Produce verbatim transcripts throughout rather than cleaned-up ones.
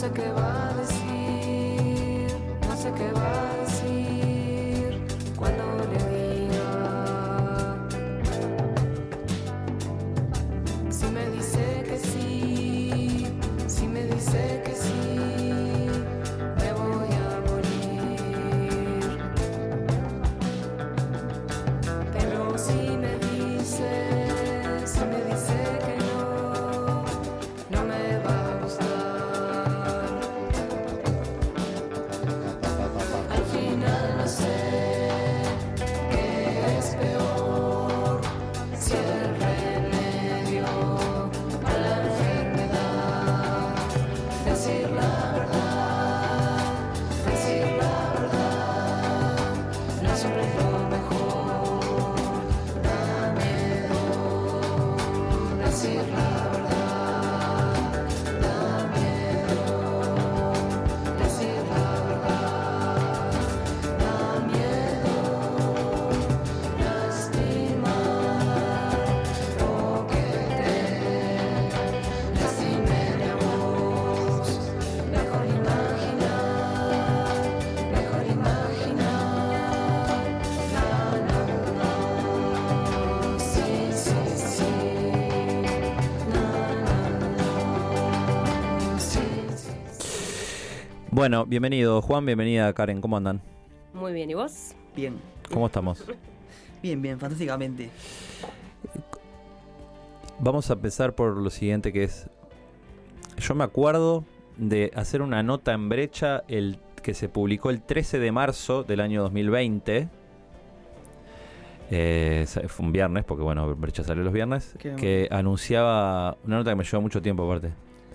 sé qué va a decir, no sé qué va a decir cuando le diga. Si me dice que sí, si me dice que sí, me voy a morir. Pero si me dice, si me dice que no, no me va a gustar. Al final no sé qué es peor, si el remedio a la enfermedad. Decir la verdad, decir la verdad, no siempre es lo mejor. Da miedo decir la verdad, da miedo decir la verdad, da miedo lastimar o que te lastime a vos. Mejor imaginar, mejor imaginar. No, no, no, sí, sí, sí. No, no, no, sí, sí, sí. Bueno, bienvenido Juan, bienvenida Karen, ¿cómo andan? Muy bien, ¿y vos? Bien, ¿Cómo estamos? bien, bien, fantásticamente. Vamos a empezar por lo siguiente, que es, yo me acuerdo de hacer una nota en Brecha el que se publicó el trece de marzo del año dos mil veinte. Eh, fue un viernes, porque bueno, Brecha salió los viernes, Qué bueno. que anunciaba una nota que me llevó mucho tiempo aparte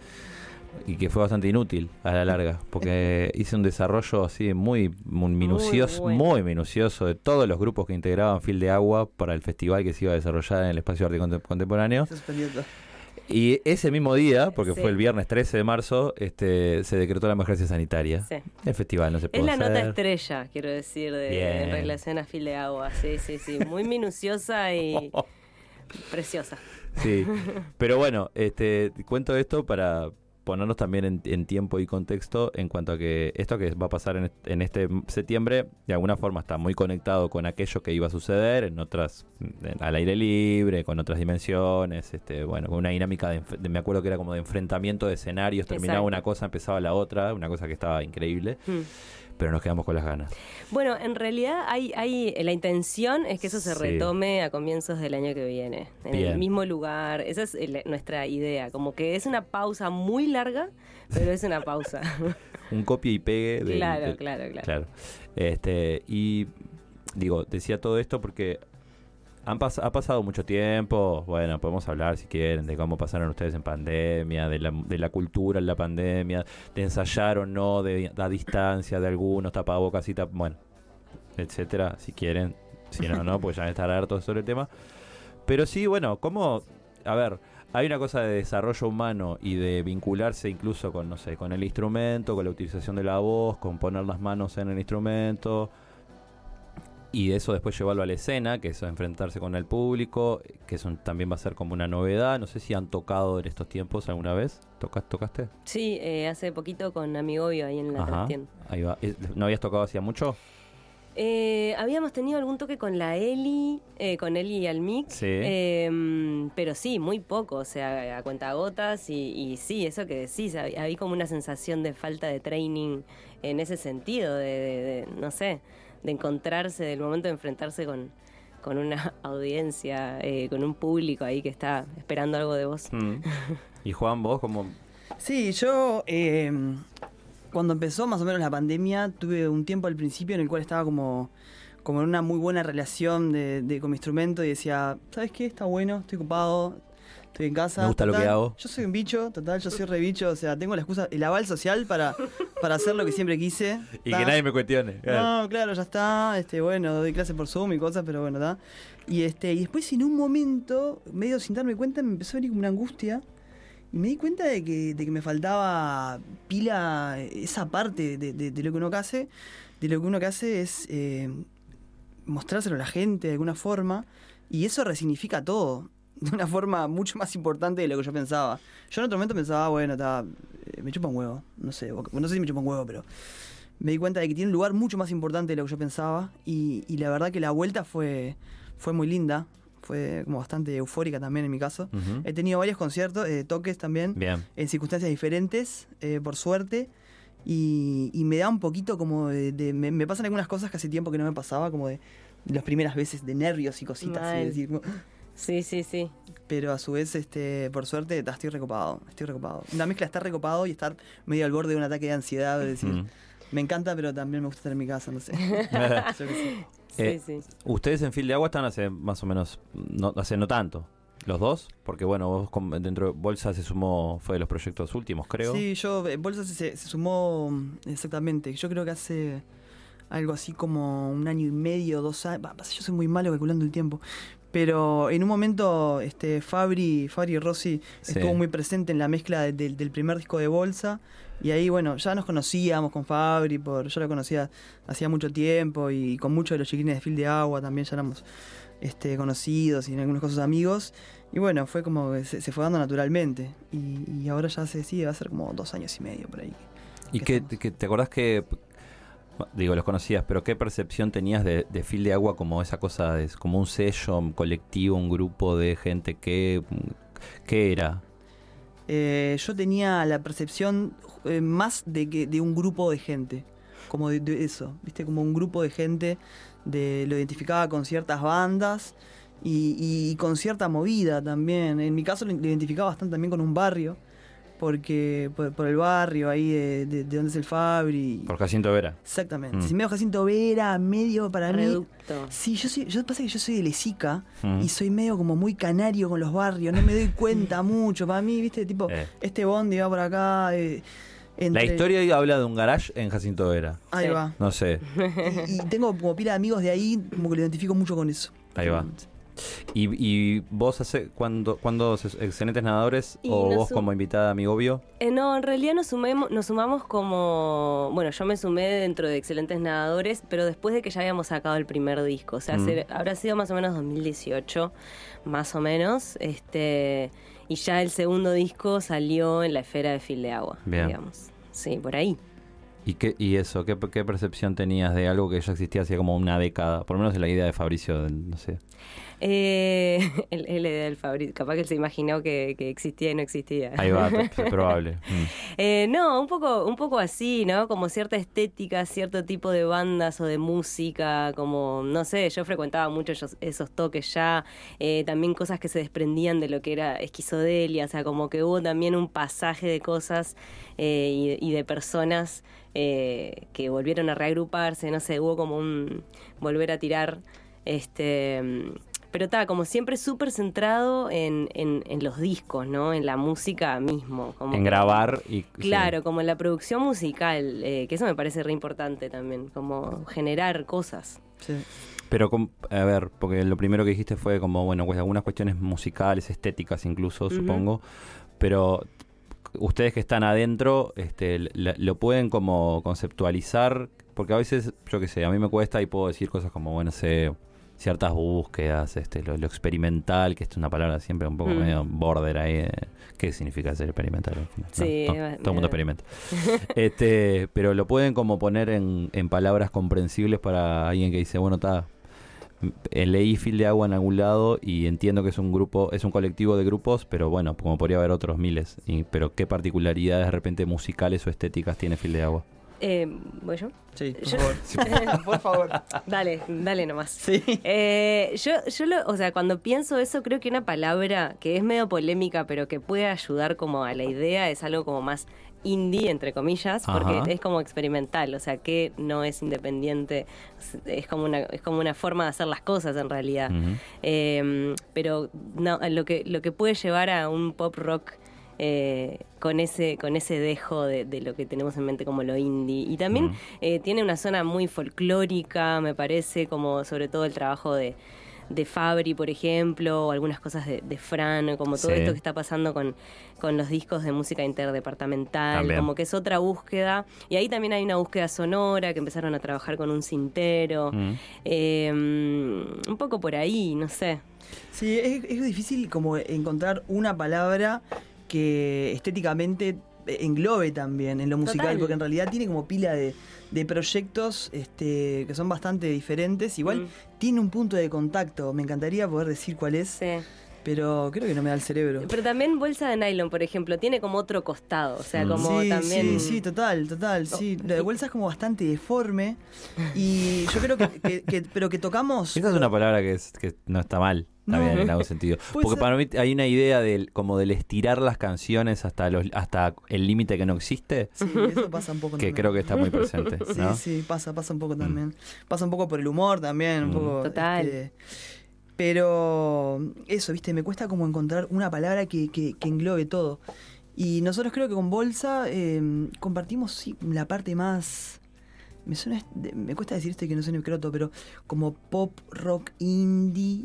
y que fue bastante inútil a la larga, porque hice un desarrollo así muy, muy minucioso, muy, bueno. minucioso de todos los grupos que integraban Fil de Agua para el festival que se iba a desarrollar en el Espacio de Arte Contem- Contemporáneo. Suspendido todo. Y ese mismo día, porque Sí. fue el viernes trece de marzo, este, se decretó la emergencia sanitaria. Sí. El festival no se Es pudo la hacer. nota estrella, quiero decir, de, Bien. en relación a Fil de Agua. Sí, sí, sí. Muy minuciosa y preciosa. Sí, pero bueno, este, cuento esto para ponernos también en, en tiempo y contexto en cuanto a que esto que va a pasar en, est- en este septiembre de alguna forma está muy conectado con aquello que iba a suceder en otras, en- al aire libre, con otras dimensiones, este, bueno, con una dinámica de, enf- de- me acuerdo que era como de enfrentamiento de escenarios, terminaba Exacto. una cosa, empezaba la otra, una cosa que estaba increíble, Mm. pero nos quedamos con las ganas. Bueno, en realidad hay, hay la intención es que eso se Sí. retome a comienzos del año que viene, en Bien. el mismo lugar. Esa es el- nuestra idea, como que es una pausa muy larga, pero es una pausa. Un copia y pegue del- Claro, del- claro, claro. Claro. Este, y digo, decía todo esto porque han pas- ha pasado mucho tiempo. Bueno, podemos hablar si quieren de cómo pasaron ustedes en pandemia, de la, de la cultura en la pandemia, de ensayar o no, de a distancia de algunos, tapabocas y tap, bueno, etcétera, si quieren. Si no, no, pues ya estar hartos sobre el tema. Pero sí, bueno, cómo, a ver, hay una cosa de desarrollo humano y de vincularse incluso con, no sé, con el instrumento, con la utilización de la voz, con poner las manos en el instrumento. Y de eso después llevarlo a la escena, que es enfrentarse con el público, que eso también va a ser como una novedad. No sé si han tocado en estos tiempos alguna vez. ¿Tocas, ¿Tocaste? Sí, eh, hace poquito con Amigobio ahí en la Ajá, trastienda. ahí va. Eh, ¿No habías tocado hacía mucho? Eh, habíamos tenido algún toque con la Eli, eh, con Eli al mix, Sí. eh, pero sí, muy poco, o sea, a cuentagotas y, y sí, eso que decís, había, había como una sensación de falta de training en ese sentido, de, de- de, no sé, de encontrarse, del momento de enfrentarse con, con una audiencia, eh, con un público ahí que está esperando algo de vos. Mm. Y Juan, vos como... Sí, yo eh, cuando empezó más o menos la pandemia tuve un tiempo al principio en el cual estaba como, como en una muy buena relación de, de- con mi instrumento y decía, ¿sabes qué? Está bueno, estoy ocupado, estoy en casa. Me gusta lo total, que hago. Yo soy un bicho, total, yo soy re bicho, o sea, tengo la excusa, el aval social para, para hacer lo que siempre quise. Y ¿tá? que nadie me cuestione. No, claro, ya está, este, bueno, doy clases por Zoom y cosas, pero bueno, está. Y este, y después en un momento, medio sin darme cuenta, me empezó a venir como una angustia. Y me di cuenta de que, de que me faltaba pila esa parte de, de, de lo que uno que hace. De lo que uno que hace es eh, mostrárselo a la gente de alguna forma. Y eso resignifica todo. de una forma mucho más importante de lo que yo pensaba. Yo en otro momento pensaba, bueno, está, eh, me chupa un huevo, no sé, o- no sé si me chupa un huevo, pero me di cuenta de que tiene un lugar mucho más importante de lo que yo pensaba y, y la verdad que la vuelta fue, fue muy linda, fue como bastante eufórica también en mi caso. Ujú. He tenido varios conciertos, eh, toques también, Bien. en circunstancias diferentes, eh, por suerte. Y, y me da un poquito como de... de- me, me pasan algunas cosas que hace tiempo que no me pasaba, como de, de las primeras veces de nervios y cositas. Mal. Y decir, como- Sí, sí, sí. pero a su vez, este, por suerte, ta, estoy recopado. Estoy recopado. Una mezcla de estar recopado y estar medio al borde de un ataque de ansiedad. De decir, Mm. me encanta, pero también me gusta estar en mi casa, no sé. Yo qué sé. Sí, Eh, sí. Ustedes en Fil de Agua están hace más o menos, no, hace no tanto, los dos, porque bueno, vos com- dentro de Bolsa se sumó, fue de los proyectos últimos, creo. Sí, yo, eh, Bolsa se, se sumó mm, exactamente. Yo creo que hace algo así como un año y medio, dos años. Bah, pasa, yo soy muy malo calculando el tiempo. Pero en un momento, este, Fabri, Fabri Rossi Sí. estuvo muy presente en la mezcla de- del- del primer disco de Bolsa. Y ahí, bueno, ya nos conocíamos con Fabri, por, yo la conocía hacía mucho tiempo y con muchos de los chiquines de Fil de Agua también ya éramos este, conocidos y en algunos casos amigos. Y bueno, fue como que se, se fue dando naturalmente. Y, y ahora ya se sí, va a ser como dos años y medio por ahí. ¿Y que qué, estamos. que- te acordás que, digo, los conocías, pero qué percepción tenías de, de Fil de Agua como esa cosa, de, como un sello, un colectivo, un grupo de gente que, ¿qué era? Eh, yo tenía la percepción eh, más de que de un grupo de gente, como de, de eso, viste, como un grupo de gente, de lo identificaba con ciertas bandas y, y con cierta movida también. En mi caso lo identificaba bastante también con un barrio, porque por, por el barrio ahí de, de, de donde es el Fabri. Por Jacinto Vera. Exactamente. Mm. Si medio Jacinto Vera, medio para mí. Reducto. Sí, yo soy, yo pasa que yo soy de Lezica Mm. y soy medio como muy canario con los barrios, no me doy cuenta mucho. Para mí, viste, tipo, Eh. este bondi va por acá. eh, La entre- historia habla de un garage en Jacinto Vera. Ahí Sí. va. No sé, Y, y tengo como pila de amigos de ahí, como que lo identifico mucho con eso. ahí va. ¿Y, y vos hace cuando, cuando Excelentes Nadadores Y o nos vos sum- como invitada a mi obvio? Eh, no, en realidad nos, sumemos, nos sumamos como... Bueno, yo me sumé dentro de Excelentes Nadadores, pero después de que ya habíamos sacado el primer disco. O sea, Mm. ser- habrá sido más o menos dos mil dieciocho, más o menos. este Y ya el segundo disco salió en la esfera de Fil de Agua, Bien. digamos. Sí, por ahí. ¿Y qué y eso? ¿Qué, qué percepción tenías de algo que ya existía hacía como una década? Por lo menos en la idea de Fabricio, del- no sé. Eh, el, el del Fabri, capaz que él se imaginó que, que existía y no existía. Ahí va, es probable. Mm. Eh, no, un poco, un poco así, ¿no? Como cierta estética, cierto tipo de bandas o de música, como, no sé, yo frecuentaba mucho esos, esos toques ya, eh, también cosas que se desprendían de lo que era esquizodelia, o sea, como que hubo también un pasaje de cosas eh, y, y de personas eh, que volvieron a reagruparse, no sé, hubo como un volver a tirar, este... Pero está, como siempre súper centrado en, en, en los discos, ¿no? En la música mismo. Como En que- grabar y... Claro, sí. como en la producción musical, eh, que eso me parece re importante también, como generar cosas. Sí. Pero, com- a ver, porque lo primero que dijiste fue como, bueno, pues algunas cuestiones musicales, estéticas incluso, Ujú. supongo. Pero ustedes que están adentro, este, la- lo pueden como conceptualizar, porque a veces, yo qué sé, a mí me cuesta y puedo decir cosas como, bueno, sé, ciertas búsquedas, este, lo, lo experimental, que es una palabra siempre un poco Mm. medio border ahí. eh, ¿Qué significa ser experimental? al final? No, Sí, to- me- todo el mundo me- experimenta. este, pero lo pueden como poner en, en palabras comprensibles para alguien que dice, bueno, está, leí Fil de Agua en algún lado y entiendo que es un grupo, es un colectivo de grupos, pero bueno, como podría haber otros miles. Y, pero ¿qué particularidades de repente musicales o estéticas tiene Fil de Agua? Eh, ¿Voy yo? Sí, por Yo- favor. Por favor. Dale, dale nomás. Sí. Eh, yo, yo lo, o sea, cuando pienso eso, creo que una palabra que es medio polémica, pero que puede ayudar como a la idea, es algo como más indie, entre comillas, porque Ajá. es como experimental, o sea, que no es independiente, es como una, es como una forma de hacer las cosas en realidad. Ujú. Eh, pero no, lo que, lo que puede llevar a un pop rock eh, con ese con ese dejo de, de lo que tenemos en mente como lo indie. Y también Ujú. eh, tiene una zona muy folclórica, me parece, como sobre todo el trabajo de, de Fabri, por ejemplo, o algunas cosas de, de Fran, como todo Sí. esto que está pasando con, con los discos de música interdepartamental, También. como que es otra búsqueda. Y ahí también hay una búsqueda sonora, que empezaron a trabajar con un cintero. Mm. Eh, un poco por ahí, no sé. Sí, es, es difícil como encontrar una palabra que estéticamente englobe también en lo musical, Total. porque en realidad tiene como pila de, de proyectos este, que son bastante diferentes. Igual Mm. tiene un punto de contacto, me encantaría poder decir cuál es, Sí. pero creo que no me da el cerebro. Pero también Bolsa de Nylon, por ejemplo, tiene como otro costado, o sea, Mm. como sí, también... sí, sí, total, total. Sí, Oh, la de y- bolsa es como bastante deforme y yo creo que, que- que- pero que tocamos. Esa es una palabra que, es, que no está mal, está No. bien en algún sentido. Puede Porque ser. para mí hay una idea del, como del estirar las canciones hasta los hasta el límite que no existe, Sí, eso pasa un poco. que también. creo que está muy presente, Sí, ¿no? sí, pasa, pasa un poco también. Pasa un poco por el humor también, un Mm. poco. Total. este, pero eso, viste, me cuesta como encontrar una palabra que, que, que englobe todo. Y nosotros creo que con Bolsa eh, compartimos sí, la parte más. Me suena, me cuesta decir este que no suene croto, pero como pop, rock, indie,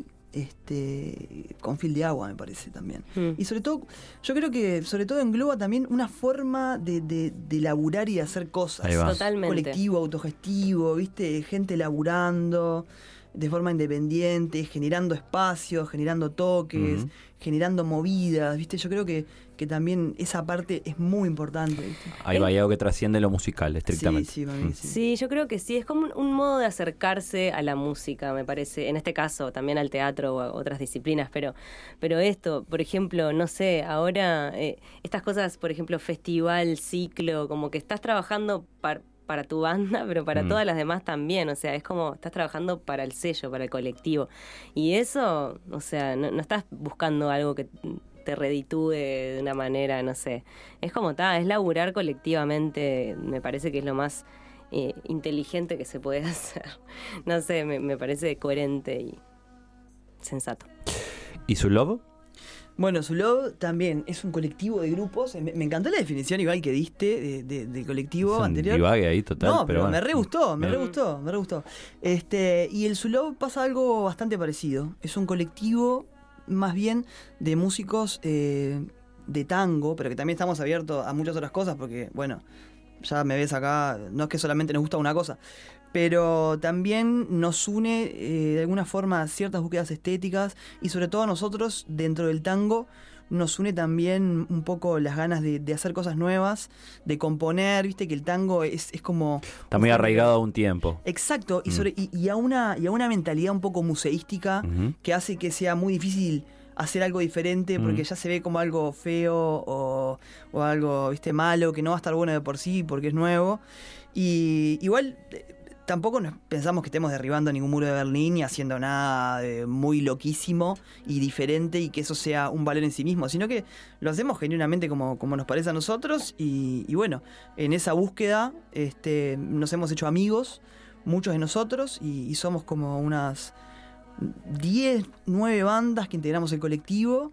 este, con fil de agua me parece también. Mm. Y sobre todo, yo creo que sobre todo engloba también una forma de, de, de laburar y de hacer cosas. Ahí va. Totalmente. Colectivo, autogestivo, viste, gente laburando de forma independiente, generando espacios, generando toques, Ujú. generando movidas, viste, yo creo que, que también esa parte es muy importante, viste. Ahí va, hay algo que trasciende lo musical, estrictamente. Sí, sí, para Mm. mí sí. Sí, yo creo que sí, es como un, un modo de acercarse a la música, me parece, en este caso también al teatro o a otras disciplinas, pero, pero esto, por ejemplo, no sé, ahora eh, estas cosas, por ejemplo, festival, ciclo, como que estás trabajando par- para tu banda, pero para Mm. todas las demás también, o sea, es como estás trabajando para el sello, para el colectivo, y eso, o sea, no, no estás buscando algo que te reditúe de una manera, no sé, es como está, es laburar colectivamente, me parece que es lo más eh, inteligente que se puede hacer. No sé, me, me parece coherente y sensato. ¿Y su lobo? Bueno, Zulov también es un colectivo de grupos. Me, me encantó la definición igual que diste de, de- del colectivo Es un anterior. divague ahí total, No, pero pero bueno. me re gustó, me re Bien. gustó, me re gustó. Este, y el Zulov pasa algo bastante parecido. Es un colectivo más bien de músicos eh, de tango, pero que también estamos abiertos a muchas otras cosas porque, bueno, ya me ves acá, no es que solamente nos gusta una cosa, pero también nos une eh, de alguna forma ciertas búsquedas estéticas y sobre todo a nosotros dentro del tango nos une también un poco las ganas de, de hacer cosas nuevas, de componer, viste que el tango es, es como... Está muy arraigado a un tiempo. Exacto, y, Mm. sobre, y, y a una, y a una mentalidad un poco museística Ujú. que hace que sea muy difícil hacer algo diferente porque Mm. ya se ve como algo feo o, o algo, viste, malo, que no va a estar bueno de por sí porque es nuevo. Y igual eh, tampoco nos pensamos que estemos derribando ningún muro de Berlín ni haciendo nada eh, muy loquísimo y diferente y que eso sea un valor en sí mismo, sino que lo hacemos genuinamente como, como nos parece a nosotros y, y bueno, en esa búsqueda este, nos hemos hecho amigos, muchos de nosotros, y, y somos como unas diez, nueve bandas que integramos el colectivo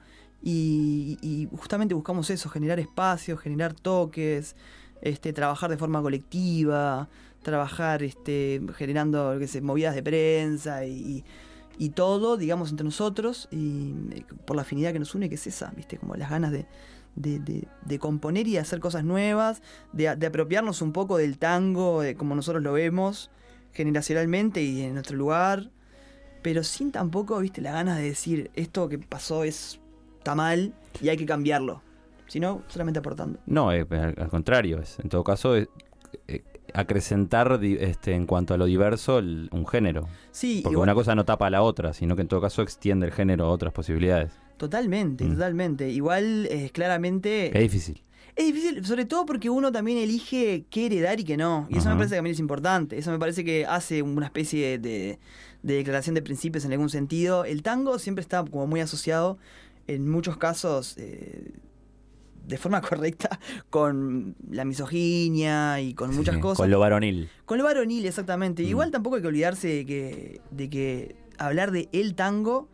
y, y justamente buscamos eso, generar espacios, generar toques, este, trabajar de forma colectiva, trabajar este, generando qué sé, movidas de prensa y, y todo, digamos, entre nosotros y eh, por la afinidad que nos une, que es esa, ¿viste? Como las ganas de, de, de, de componer y de hacer cosas nuevas, de, de apropiarnos un poco del tango, de como nosotros lo vemos generacionalmente y en nuestro lugar, pero sin tampoco, viste, las ganas de decir esto que pasó es está mal y hay que cambiarlo, sino solamente aportando. No, eh, al, al contrario, es, en todo caso, es, eh, acrecentar di- este, en cuanto a lo diverso el- un género. Sí, Porque igual- una cosa no tapa a la otra, sino que en todo caso extiende el género a otras posibilidades. totalmente, Mm. totalmente. Igual, eh, claramente... Es difícil. Es difícil, sobre todo porque uno también elige qué heredar y qué no. Y eso Ajá. me parece que también es importante. Eso me parece que hace una especie de, de declaración de principios en algún sentido. El tango siempre está como muy asociado, en muchos casos, eh, de forma correcta, con la misoginia y con muchas Sí, cosas. Con lo varonil. Con lo varonil, exactamente. Mm. Igual tampoco hay que olvidarse de que, de que hablar de el tango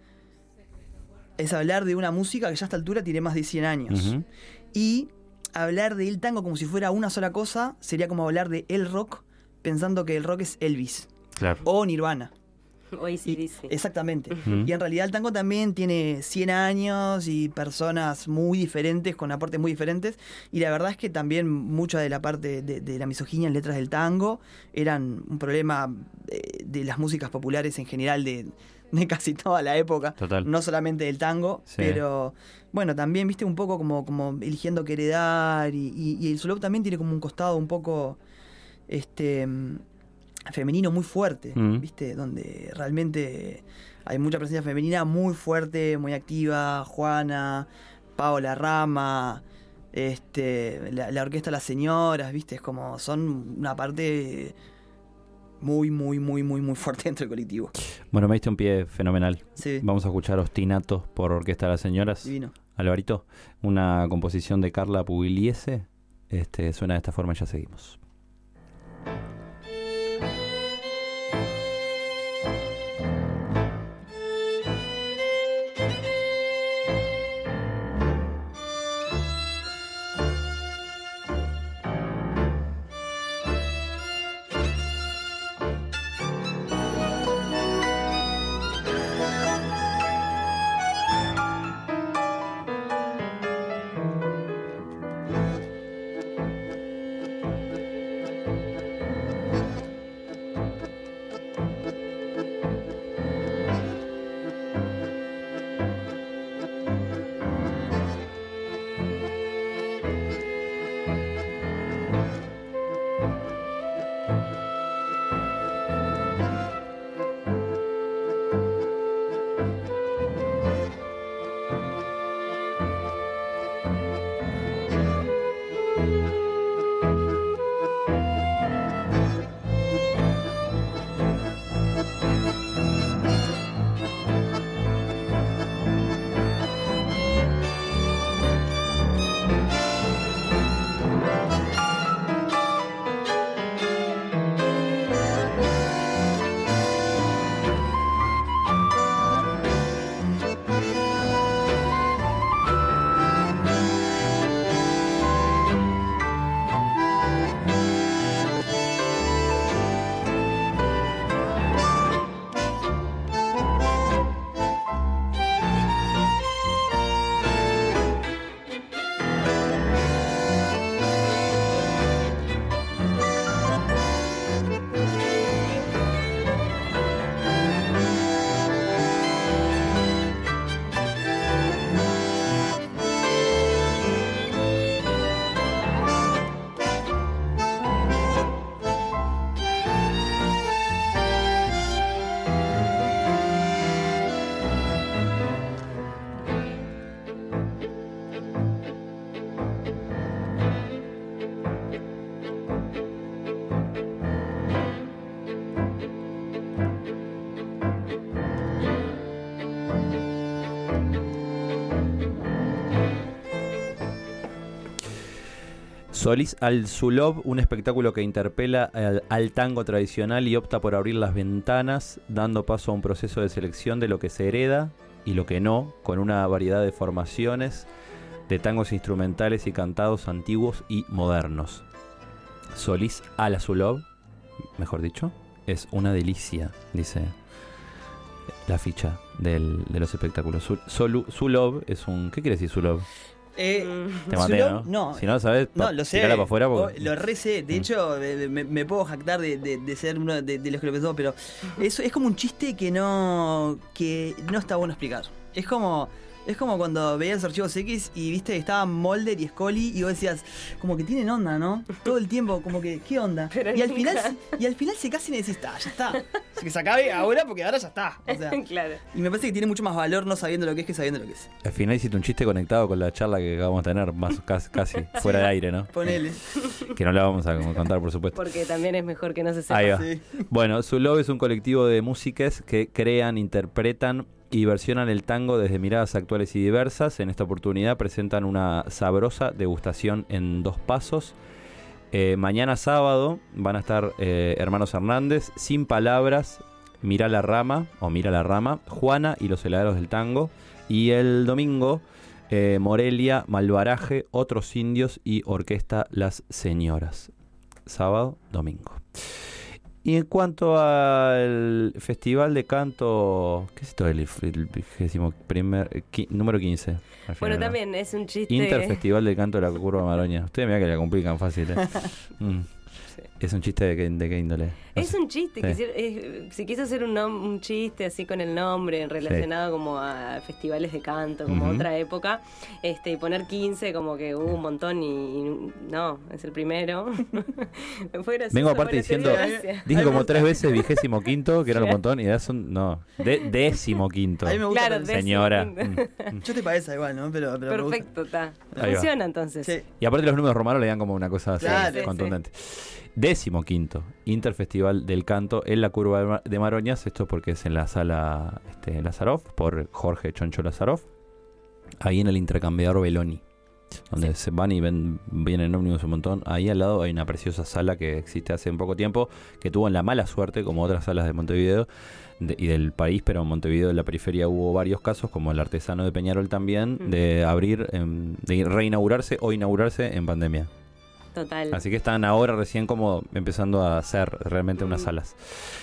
es hablar de una música que ya a esta altura tiene más de cien años. Ujú. Y hablar de el tango como si fuera una sola cosa sería como hablar de el rock pensando que el rock es Elvis Claro. o Nirvana. Hoy sí Y- dice. exactamente. Ujú. Y en realidad el tango también tiene cien años y personas muy diferentes, con aportes muy diferentes. Y la verdad es que también mucha de la parte de, de la misoginia en letras del tango eran un problema de, de las músicas populares en general de, de casi toda la época. Total. No solamente del tango, Sí. pero bueno, también viste un poco como, como eligiendo qué heredar. Y, y, y el Zulov también tiene como un costado un poco este femenino muy fuerte, Mm. ¿viste? Donde realmente hay mucha presencia femenina muy fuerte, muy activa. Juana, Paola Rama, este, la, la orquesta Las Señoras, ¿viste? Es como, son una parte muy, muy, muy, muy, muy fuerte dentro del colectivo. Bueno, me diste un pie fenomenal. Sí, Vamos a escuchar Ostinatos por Orquesta de las Señoras. divino. Alvarito, una composición de Carla Pugliese. Este, suena de esta forma y ya seguimos. Solís al Zulov, un espectáculo que interpela al, al tango tradicional y opta por abrir las ventanas, dando paso a un proceso de selección de lo que se hereda y lo que no, con una variedad de formaciones de tangos instrumentales y cantados antiguos y modernos. Solís al Zulov, mejor dicho, es una delicia, dice la ficha del, de los espectáculos. Zul- Zulu- Zulov es un... ¿Qué quiere decir Zulov? Eh, Te maté, Zulov, ¿no? no. Si no lo sabes, No, pa- lo sé. tirala para afuera. Oh, Porque... lo re sé. De Mm. hecho, eh, me, me puedo jactar de, de- de ser uno de, de los que lo pensó, pero eso es como un chiste que no que no está bueno explicar. Es como es como cuando veías los archivos X y viste que estaban Mulder y Scully y vos decías, como que tienen onda, ¿no? Todo el tiempo, como que, ¿qué onda? Pero y al nunca. final y al final se casi y decís, "Ah, ya está. Que se acabe ahora porque ahora ya está. O sea, Claro. y me parece que tiene mucho más valor no sabiendo lo que es que sabiendo lo que es. Al final hiciste un chiste conectado con la charla que acabamos de tener, más casi, casi fuera de aire, ¿no? Ponele. Que no la vamos a contar, por supuesto. Porque también es mejor que no se sepa. Ahí va. Sí. Bueno, Zulov es un colectivo de músicas que crean, interpretan y versionan el tango desde miradas actuales y diversas. En esta oportunidad presentan una sabrosa degustación en dos pasos. Eh, mañana sábado van a estar eh, Hermanos Hernández, Sin Palabras, Mira la Rama, o Mira la Rama, Juana y los heladeros del tango. Y el domingo, eh, Morelia, Malvaraje, Otros Indios y Orquesta Las Señoras. Sábado, domingo. Y en cuanto al Festival de Canto, ¿qué es esto? El, el vigésimo primer, eh, qui- número quince. al Bueno, final, ¿no? también es un chiste. Interfestival de Canto de la Curva Maroña. Ustedes mirá que la complican fácil, ¿eh? Mm. Sí. Es un chiste de qué, de qué índole. No Es sé. un chiste, Sí. quisiera- eh, si quiso hacer un, nom- un chiste así con el nombre relacionado como a festivales de canto, como Ujú. otra época, este y poner quince como que hubo un montón y, y no, es el primero. Fue gracioso, Vengo aparte bueno, te dio diciendo, gracia. dije Ay, me como gusta. tres veces vigésimo quinto, que era un montón, y ya son, no, de, décimo quinto. A mí me gusta. Claro, pensar- de- Señora. décimo Mm, mm. Yo te parece igual, ¿no? Pero, pero me gusta. Perfecto, está. Ahí va. Funciona entonces. Sí. Y aparte los números romanos le dan como una cosa así, Claro. Sí, contundente. Décimo quinto, Interfestival del Canto en la Curva de Ma- de Maroñas, esto porque es en la sala este, Lazaroff, por Jorge Choncho Lazaroff, ahí en el intercambiador Beloni, donde se van y ven, vienen ómnibus un montón. Ahí al lado hay una preciosa sala que existe hace un poco tiempo, que tuvo en la mala suerte, como otras salas de Montevideo de- y del país, pero en Montevideo en la periferia hubo varios casos, como el Artesano de Peñarol también, Mm. de abrir, em, de reinaugurarse o inaugurarse en pandemia. Total. Así que están ahora recién como empezando a hacer realmente unas Mm. salas.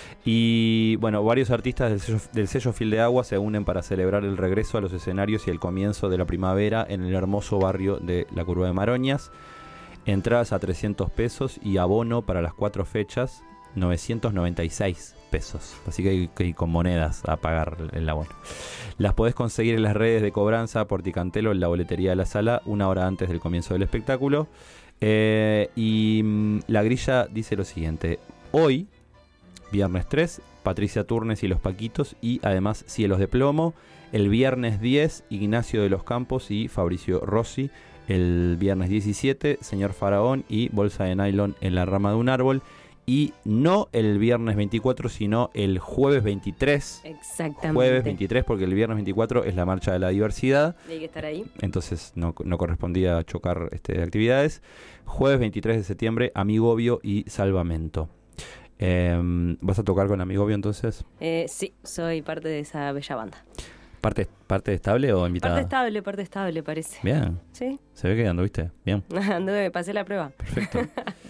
Y bueno, varios artistas del sello, del sello Fil de Agua se unen para celebrar el regreso a los escenarios y el comienzo de la primavera en el hermoso barrio de la Curva de Maroñas. Entradas a trescientos pesos y abono para las cuatro fechas, novecientos noventa y seis pesos. Así que hay, que hay con monedas a pagar el abono. Las podés conseguir en las redes de cobranza por Ticantelo en la boletería de la sala una hora antes del comienzo del espectáculo. Eh, y mm, la grilla dice lo siguiente: hoy, viernes tres, Patricia Turnes y los Paquitos, y además Cielos de Plomo. El viernes diez, Ignacio de los Campos y Fabricio Rossi. El viernes diecisiete, Señor Faraón y Bolsa de Nylon en la rama de un árbol. Y no el viernes veinticuatro, sino el jueves veintitrés. Exactamente. Jueves veintitrés, porque el viernes veinticuatro es la Marcha de la Diversidad. Y hay que estar ahí. Entonces no, no correspondía chocar este, actividades. Jueves veintitrés de septiembre, Amigobio y Salvamento. Eh, ¿Vas a tocar con Amigobio entonces? Eh, sí, soy parte de esa bella banda. ¿Parte, parte estable o invitada? Parte estable, parte estable, parece. Bien, Sí, se ve que anduviste. Bien, anduve, pasé la prueba. perfecto.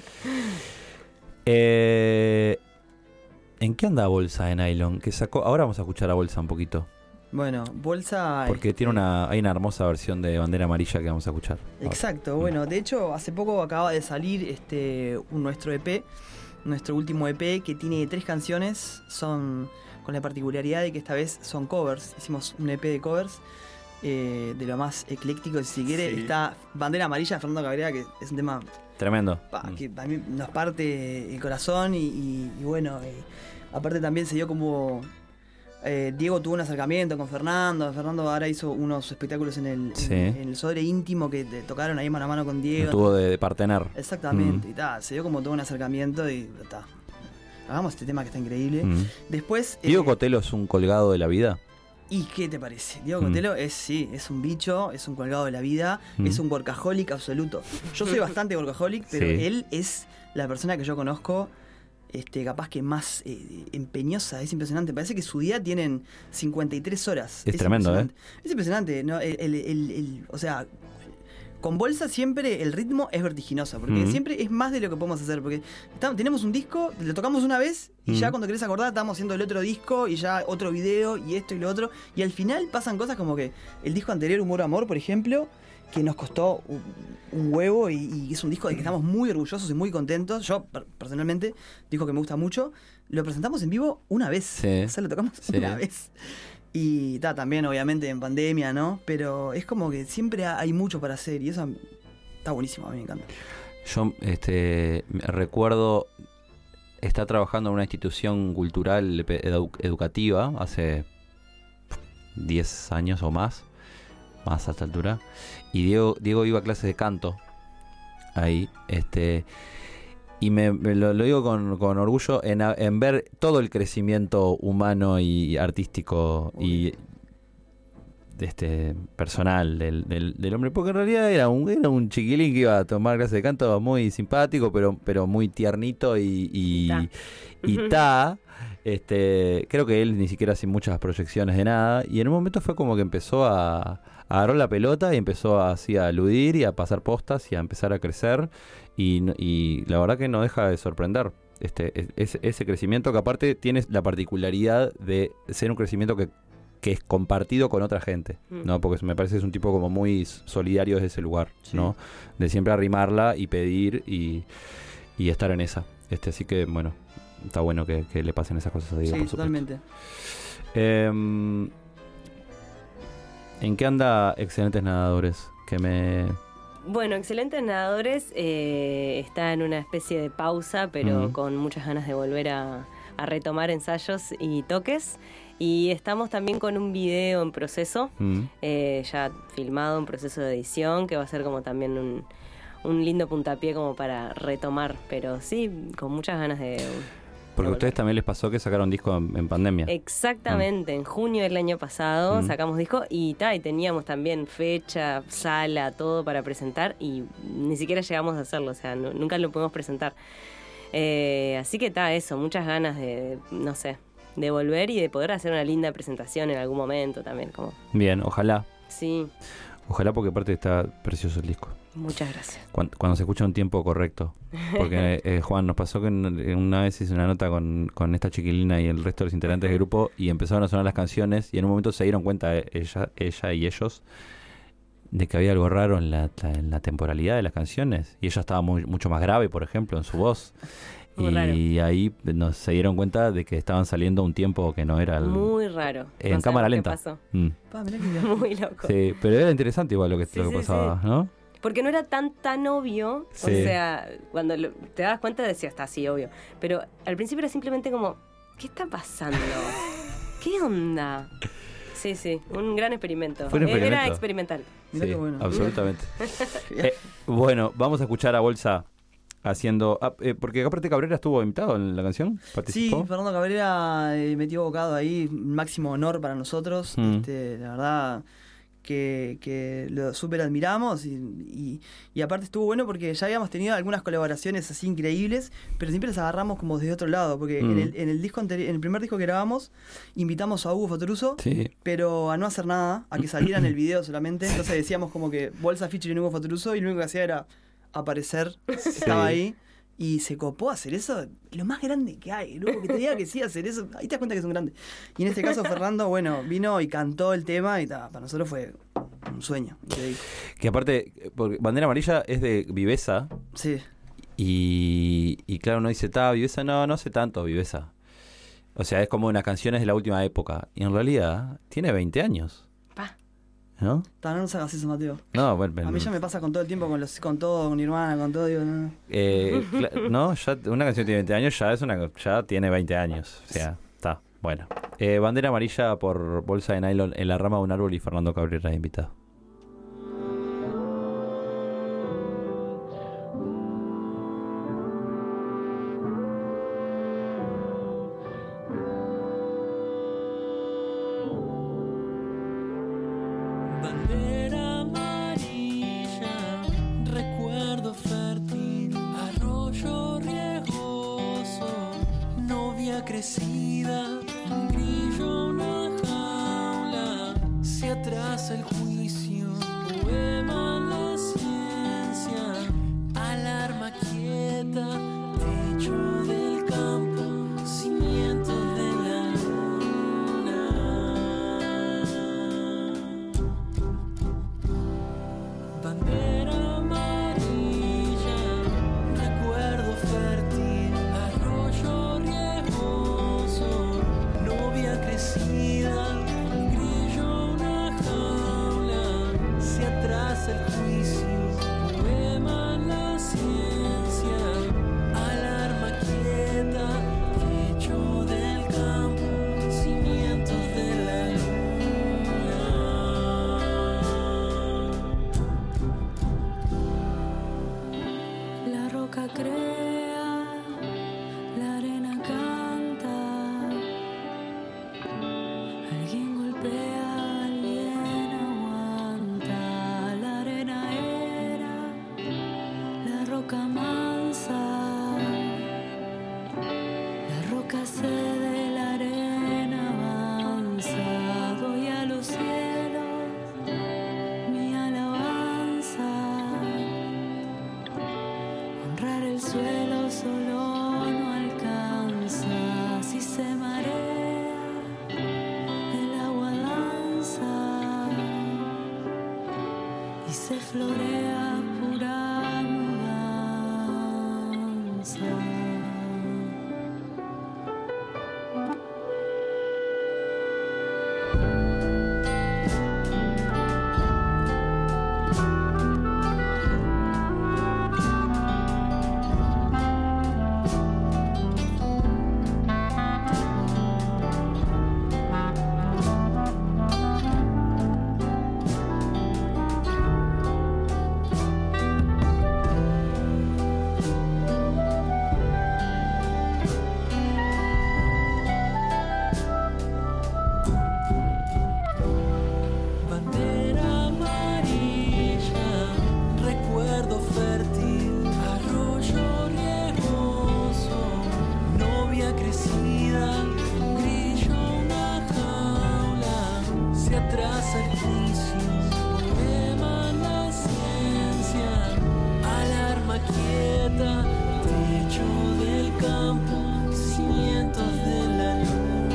eh, ¿En qué anda Bolsa de Nylon? Que sacó, ahora vamos a escuchar a Bolsa un poquito. Bueno, bolsa. Porque este, tiene una, hay una hermosa versión de Bandera Amarilla que vamos a escuchar. Exacto, bueno, de hecho, hace poco acaba de salir este un, nuestro E P, nuestro último E P, que tiene tres canciones, son con la particularidad de que esta vez son covers. Hicimos un E P de covers, eh, de lo más ecléctico, si quiere. Sí. Está Bandera Amarilla de Fernando Cabrera, que es un tema Tremendo. pa, Mm. que a mí nos parte el corazón y, y- y bueno, eh, aparte también se dio como... eh, Diego tuvo un acercamiento con Fernando. Fernando ahora hizo unos espectáculos en el, en- Sí. en el Sodre Íntimo que te tocaron ahí mano a mano con Diego. Tuvo de, de partener. Exactamente, Mm. y ta, se dio como todo un acercamiento y ta. Hagamos este tema que está increíble. Mm. Después. Diego eh, Cotelo es un colgado de la vida. ¿Y qué te parece? Diego Mm. Cotelo es, sí, es un bicho, es un colgado de la vida, Mm. es un workaholic absoluto. Yo soy bastante workaholic, pero Sí. él es la persona que yo conozco, este, capaz que más eh, empeñosa, es impresionante. Parece que su día tienen cincuenta y tres horas. Es tremendo, impresionante. Es impresionante, ¿no? El, el- el- el- o sea, con Bolsa siempre el ritmo es vertiginoso, porque Mm. siempre es más de lo que podemos hacer, porque estamos- tenemos un disco, lo tocamos una vez y Mm. ya cuando querés acordar estamos haciendo el otro disco y ya otro video y esto y lo otro, y al final pasan cosas como que el disco anterior, Humor Amor, por ejemplo, que nos costó un, un huevo y, y es un disco del que estamos muy orgullosos y muy contentos. Yo per- personalmente, disco que me gusta mucho, lo presentamos en vivo una vez, Sí. o sea, lo tocamos Sí. una vez. Y está también, obviamente, en pandemia, ¿no? Pero es como que siempre ha- hay mucho para hacer y eso está buenísimo, a mí me encanta. Yo este, me recuerdo estar trabajando en una institución cultural edu- educativa hace diez años o más, más a esta altura. Y Diego, Diego iba a clases de canto ahí. este Y me, me lo, lo digo con, con orgullo en, a- en ver todo el crecimiento humano y artístico y este personal del, del, del hombre, porque en realidad era un, era un chiquilín que iba a tomar clases de canto muy simpático, pero, pero muy tiernito y, y, Ta. y ta. Este, creo que él ni siquiera hace muchas proyecciones de nada, y en un momento fue como que empezó a, a agarrar la pelota y empezó así a aludir y a pasar postas y a empezar a crecer, y, no- y la verdad que no deja de sorprender. este, ese, ese crecimiento que aparte tiene la particularidad de ser un crecimiento que, que es compartido con otra gente, Mm. ¿no? Porque me parece que es un tipo como muy solidario desde ese lugar, Sí. ¿no? De siempre arrimarla y pedir y, y estar en esa. Este, así que, bueno, está bueno que, que le pasen esas cosas a Diego, Sí, por supuesto. totalmente. Em, ¿En qué anda Excelentes Nadadores? Que me... Bueno, Excelentes Nadadores eh, está en una especie de pausa, pero Ujú. con muchas ganas de volver a, a retomar ensayos y toques. Y estamos también con un video en proceso, Mm. eh, ya filmado, en proceso de edición, que va a ser como también un, un lindo puntapié como para retomar. Pero sí, con muchas ganas de... Porque a de ustedes volver. también les pasó que sacaron disco en, en pandemia. Exactamente, en junio del año pasado Mm. sacamos disco y, ta, y teníamos también fecha, sala, todo para presentar y ni siquiera llegamos a hacerlo, o sea, nu- nunca lo pudimos presentar. Eh, así que está eso, muchas ganas de, no sé, de volver y de poder hacer una linda presentación en algún momento también, como, Bien, ojalá. sí, Ojalá porque aparte está precioso el disco. muchas gracias. Cuando, cuando se escucha un tiempo correcto. Porque eh, Juan, nos pasó que en- en una vez hice una nota con, con esta chiquilina y el resto de los integrantes del grupo y empezaron a sonar las canciones y en un momento se dieron cuenta eh, ella, ella y ellos de que había algo raro en la, la- en la temporalidad de las canciones y ella estaba muy, mucho más grave, por ejemplo, en su voz. Muy y raro. ahí nos se dieron cuenta de que estaban saliendo un tiempo que no era el, Muy raro. en No cámara sabemos qué lenta. pasó. Mm. Pa, mirá que bien. Muy loco. Sí, pero era interesante igual lo que, Sí, lo que sí, pasaba, sí. ¿no? Porque no era tan tan obvio, Sí. o sea, cuando lo- te das cuenta decías, está así, obvio. Pero al principio era simplemente como, ¿qué está pasando? ¿Qué onda? Sí, sí, un gran experimento. Fue un Eh, Era experimento. experimental. Mirá Sí, qué bueno. absolutamente. Bien. Eh, bueno, vamos a escuchar a Bolsa haciendo... ah, eh, porque aparte Cabrera estuvo invitado en la canción, Sí, participó. Fernando Cabrera eh, metió bocado ahí, máximo honor para nosotros. Mm. Este, la verdad que, que lo súper admiramos y, y, y aparte estuvo bueno porque ya habíamos tenido algunas colaboraciones así increíbles, pero siempre las agarramos como desde otro lado, porque Mm. en, el, en el disco anteri- en el primer disco que grabamos invitamos a Hugo Fatoruso, Sí. pero a no hacer nada, a que saliera en el video solamente. Entonces decíamos como que Bolsa featuring Hugo Fatoruso y lo único que hacía era aparecer, estaba ahí. Y se copó a hacer eso, lo más grande que hay, luego que te diga que sí hacer eso, ahí te das cuenta que es un grande. Y en este caso Fernando, bueno, vino y cantó el tema y ta, para nosotros fue un sueño, increíble. Que aparte, eh, porque Bandera Amarilla es de Viveza Sí, y, y claro, uno dice, está, Viveza, no, no hace tanto Viveza. O sea, es como unas canciones de la última época. Y en realidad tiene veinte años, Pa. ¿no? ta, no nos hagas eso, Mateo. No, bueno, A mí ya me pasa con todo el tiempo, con los, con todo, con mi hermana, con todo, digo, no, no. Eh, cla- no, ya una canción tiene veinte años, ya es una ya tiene veinte años. O sea, está, bueno. Eh, Bandera Amarilla por Bolsa de Nylon en la rama de un árbol y Fernando Cabrera invitado. Bandera amarilla, recuerdo fértil, arroyo riesgoso, novia crecida, un grillo, una jaula, se atrasa el juicio, poema la ciencia, alarma quieta, techo del campo, cimiento de la luna. Bandera amarilla, recuerdo fértil, arroyo riesgoso, novia crecida, un grillo, una jaula, se atrasa el juicio, poema la ciencia, alarma quieta, techo del campo, cimientos de la luna. La roca crea, la arena canta. Alguien golpea, alguien aguanta. La arena era la roca mansa. La roca cede, la arena avanza. Doy a los cielos mi alabanza. Honrar el suelo florea pura mudanza. Bandera amarilla, recuerdo fértil, arroyo riesgoso, novia crecida, grillo una jaula, se atrasa el juicio, poema la ciencia, alarma quieta, techo del campo, cimientos de la luna.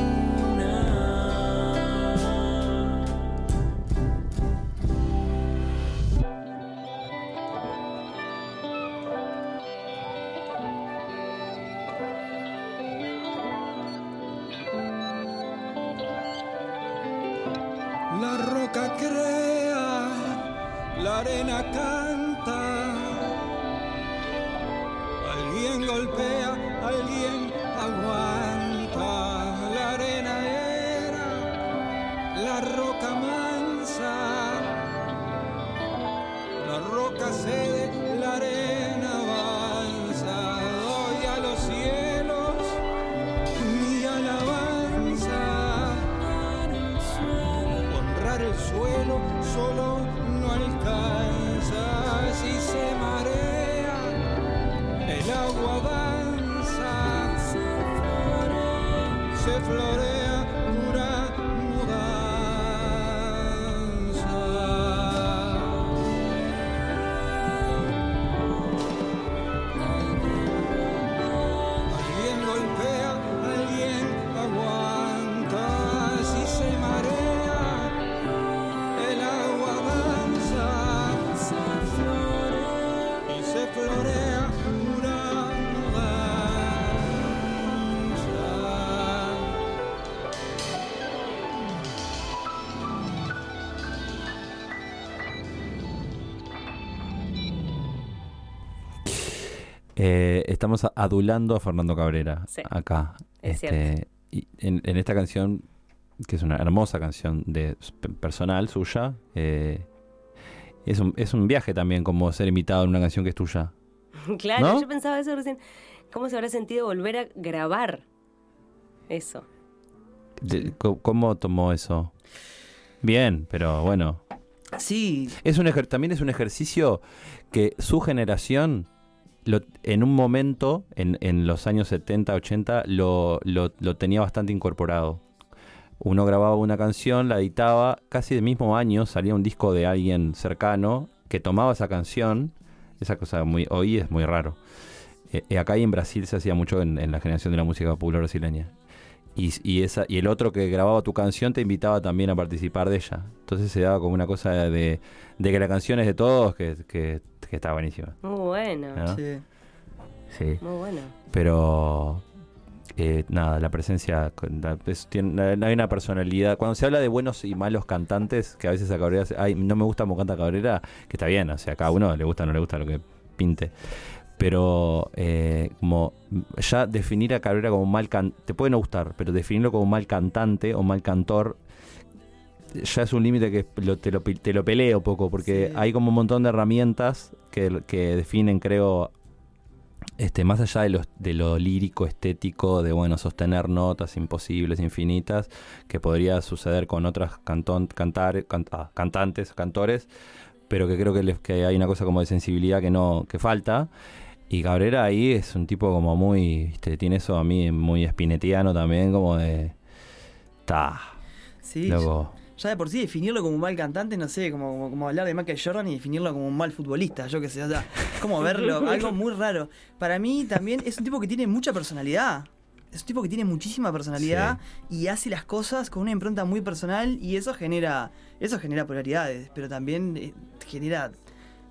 La roca crea, la arena canta. Alguien golpea, alguien aguanta. La arena era la roca mansa. La roca cede, la arena avanza. Doy a los cielos mi alabanza. Honrar el suelo solo no alcanza. Si se marea, el agua avanza. Se florea pura mudanza. Alguien golpea, alguien aguanta. Si se marea, el agua avanza. Y se florea pura mudanza. Eh, estamos a- adulando a Fernando Cabrera Sí, acá. es Este, y en, en esta canción, que es una hermosa canción de p- personal suya, eh, es, un, es un viaje también como ser invitado en una canción que es tuya. Claro, ¿No? yo pensaba eso recién. ¿Cómo se habrá sentido volver a grabar eso? De- co- ¿Cómo tomó eso? Bien, pero bueno. Sí, Es un ejer- también es un ejercicio que su generación lo- en un momento, en, en los años setenta, ochenta, lo, lo, lo tenía bastante incorporado. Uno grababa una canción, la editaba, casi del mismo año salía un disco de alguien cercano que tomaba esa canción. Esa cosa muy hoy es muy raro. Eh, eh, acá y en Brasil se hacía mucho en, en la generación de la música popular brasileña. Y, y, esa, y el otro que grababa tu canción te invitaba también a participar de ella. Entonces se daba como una cosa de, de que la canción es de todos, que, que, que está buenísima. Muy bueno, ¿no? sí. Sí. muy bueno. Pero eh, nada, la presencia con- la- es- tiene, hay una personalidad. Cuando se habla de buenos y malos cantantes, que a veces a Cabrera se- ay, no me gusta cómo canta Cabrera, que está bien, o sea, a cada uno le gusta o no le gusta lo que pinte. Pero eh, como ya definir a Cabrera como un mal cantante, te puede no gustar, pero definirlo como un mal cantante o mal cantor ya es un límite que lo- te, lo, pi- te lo peleo un poco, porque Sí. hay como un montón de herramientas que, que definen, creo, este, más allá de lo, de lo lírico, estético, de bueno, sostener notas imposibles, infinitas, que podría suceder con otras cantón, cantar, can- ah, cantantes, cantores, pero que creo que, les- que hay una cosa como de sensibilidad que no, que falta. Y Cabrera ahí es un tipo como muy, viste, tiene eso a mí muy espinetiano también, como de ta, Sí, loco. ya de por sí definirlo como un mal cantante, no sé, como, como, como hablar de Michael Jordan y definirlo como un mal futbolista, yo qué sé, o sea, como verlo, algo muy raro. Para mí también es un tipo que tiene mucha personalidad. Es un tipo que tiene muchísima personalidad y hace las cosas con una impronta muy personal y eso genera eso genera polaridades, pero también eh, genera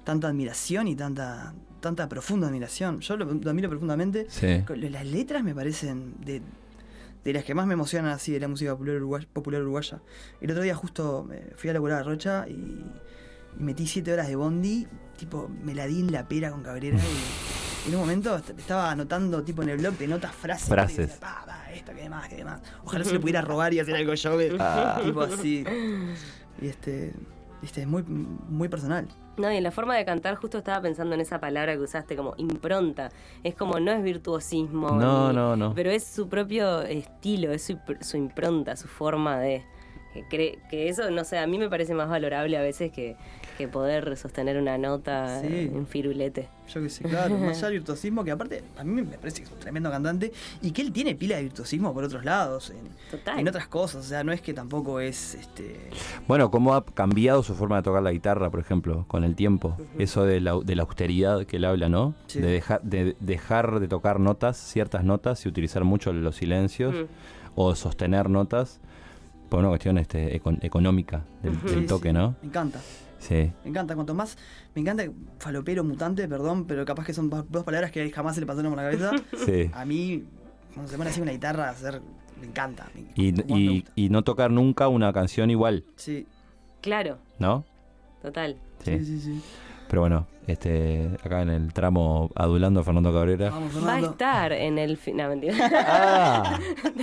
tanta admiración y tanta tanta profunda admiración. Yo lo, lo admiro profundamente. Sí. Con- Las letras me parecen de, de las que más me emocionan así de la música popular uruguaya, popular uruguaya. El otro día justo me fui a laburar a Rocha y, y metí siete horas de bondi, tipo me la di en la pera con Cabrera y en un momento est- estaba anotando tipo en el blog de notas frases. Frases. Y decía, pa, pa, esto, que demás, que demás. Ojalá se lo pudiera robar y hacer algo yo, que- Ah. tipo así. Y este, este es muy, muy personal. No, y en la forma de cantar justo estaba pensando en esa palabra que usaste, como impronta. Es como, no es virtuosismo. No, ni- no, no. Pero es su propio estilo, es su, su impronta, su forma de... Que, cree, que eso, no sé, a mí me parece más valorable a veces que, que poder sostener una nota Sí. en firulete. Yo que sé, claro, más allá del virtuosismo, que aparte a mí me parece que es un tremendo cantante y que él tiene pila de virtuosismo por otros lados, en, Total. en otras cosas, o sea, no es que tampoco es este Bueno, cómo ha cambiado su forma de tocar la guitarra, por ejemplo, con el tiempo. Eso de la, de la austeridad que él habla, ¿no? Sí. De, dejar, de dejar de tocar notas, ciertas notas, y utilizar mucho los silencios, Mm. o sostener notas, por una cuestión este, econ- económica del, Ujú. del Sí, toque, sí, ¿no? Me encanta, Sí. me encanta, cuanto más, me encanta falopero, mutante, perdón, pero capaz que son dos dos palabras que jamás se le pasaron por la cabeza. Sí. A mí, cuando se pone así una guitarra a hacer, me encanta. me- Y, como me y, gusta. y no tocar nunca una canción igual, Sí, Claro, ¿no? total. Sí. sí, sí, sí. Pero bueno, este, acá en el tramo adulando a Fernando Cabrera. Vamos, Va a Fernando. estar en el... fi- No, mentira. ¡Ah!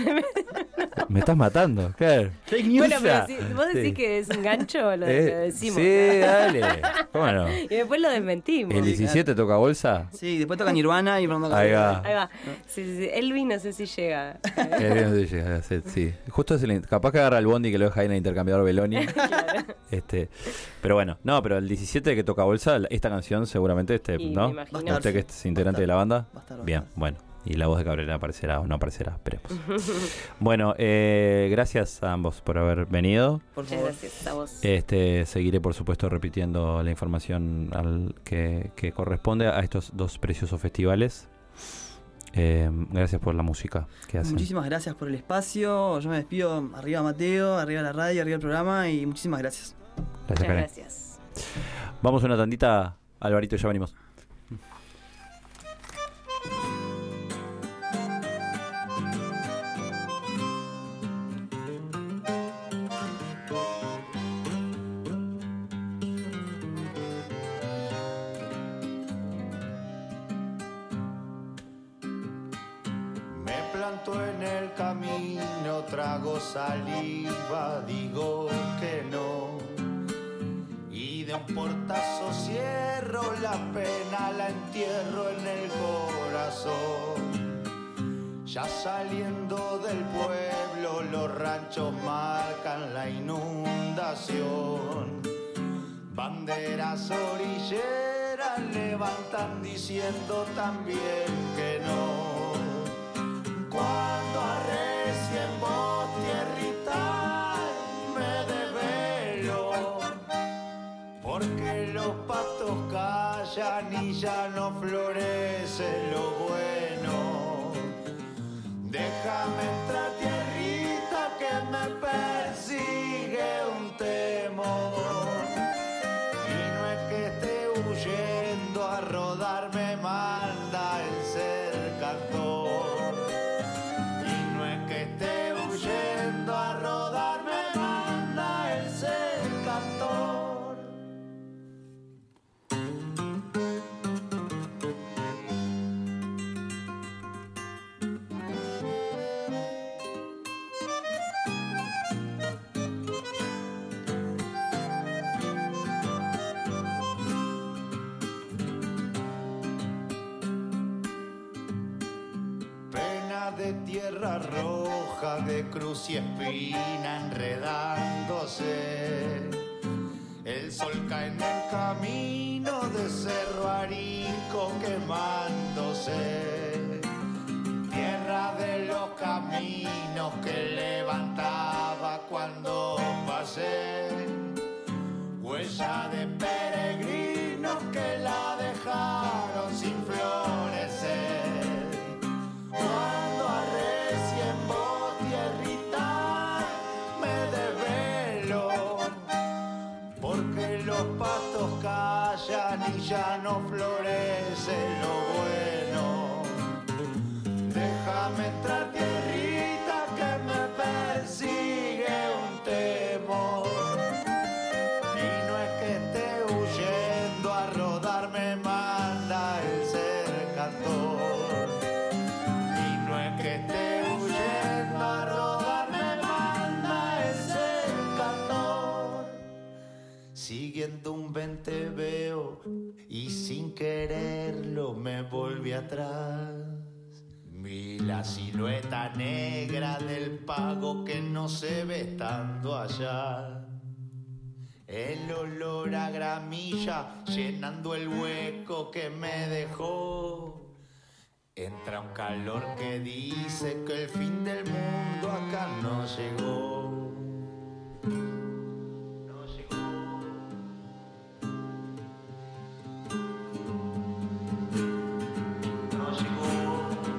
Me estás matando, claro. Fake news. Bueno, pero ya. si vos decís Sí. que es un gancho, lo, Eh, lo decimos. sí, dale. ¿Cómo no? Y después lo desmentimos. ¿El diecisiete toca bolsa? Sí, después toca Nirvana y Fernando Ahí Cabrera. va. Ahí va. Sí, sí, sí. Elvis no sé si llega. Eh, bien, sí, llega a ser, sí. Justo es el, capaz que agarra el bondi que lo deja ahí en el intercambiador Beloni. Este, pero bueno, no, pero el diecisiete que toca bolsa, esta canción seguramente este, Y ¿no? me imagino. Va a Usted que estar, es integrante de la banda. Va a estar, va a Bien, estar. bueno. Y la voz de Cabrera aparecerá o no aparecerá, esperemos. Bueno, eh, gracias a ambos por haber venido. Por Muchas favor. gracias a vos. Este, seguiré, por supuesto, repitiendo la información al que, que corresponde a estos dos preciosos festivales. Eh, gracias por la música que hacen. Muchísimas gracias por el espacio. Yo me despido. Arriba Mateo, arriba la radio, arriba el programa y muchísimas gracias. Gracias, Muchas Karen. gracias. Vamos a una tandita, Alvarito, ya venimos. Me planto en el camino, trago saliva, digo que no. Y de un portazo cierro la pena, la entierro en el corazón. Ya saliendo del pueblo, los ranchos marcan la inundación. Banderas orilleras levantan diciendo también que no. Cuando arrecie en voz tierrita me desvelo, porque los patos callan y ya no florece lo bueno. Déjame entrar tierrita que me persigue un temor. Y no es que esté huyendo, a rodar me manda el ser cantor. Y no es que esté huyendo, a rodar me manda el ser cantor. Pena de tierra roja, de cruz y espina enredándose. El sol cae en el camino de Cerro Arico quemándose. Tierra de los caminos que levantaba cuando pasé. Huella de peregrinos que la dejaron sin florecer. Cuando arrecie en voz tierrita me desvelo, porque los patos callan y no florece lo bueno. Déjame entrar, tierrita, que me persigue un temor. Y no es que esté huyendo, a rodar me manda el ser cantor. Y no es que esté huyendo, a rodar me manda el ser cantor. Siguiendo un vente veo y sin quererlo me volví atrás. Vi la silueta negra del pago que no se ve estando allá. El olor a gramilla llenando el hueco que me dejó. Entra un calor que dice que el fin del mundo acá no llegó. No llegó. No llegó.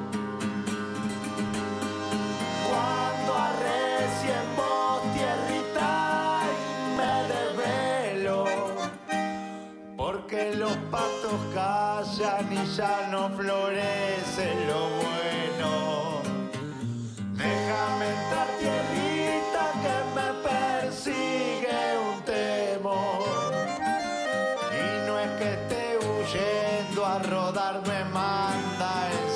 Cuando arrecien vos, tierrita, y me desvelo, porque los patos callan y ya no florece lo bueno. Déjame entrar, tierrita, que me persigue un temor. Y no es que esté huyendo, a rodar me manda el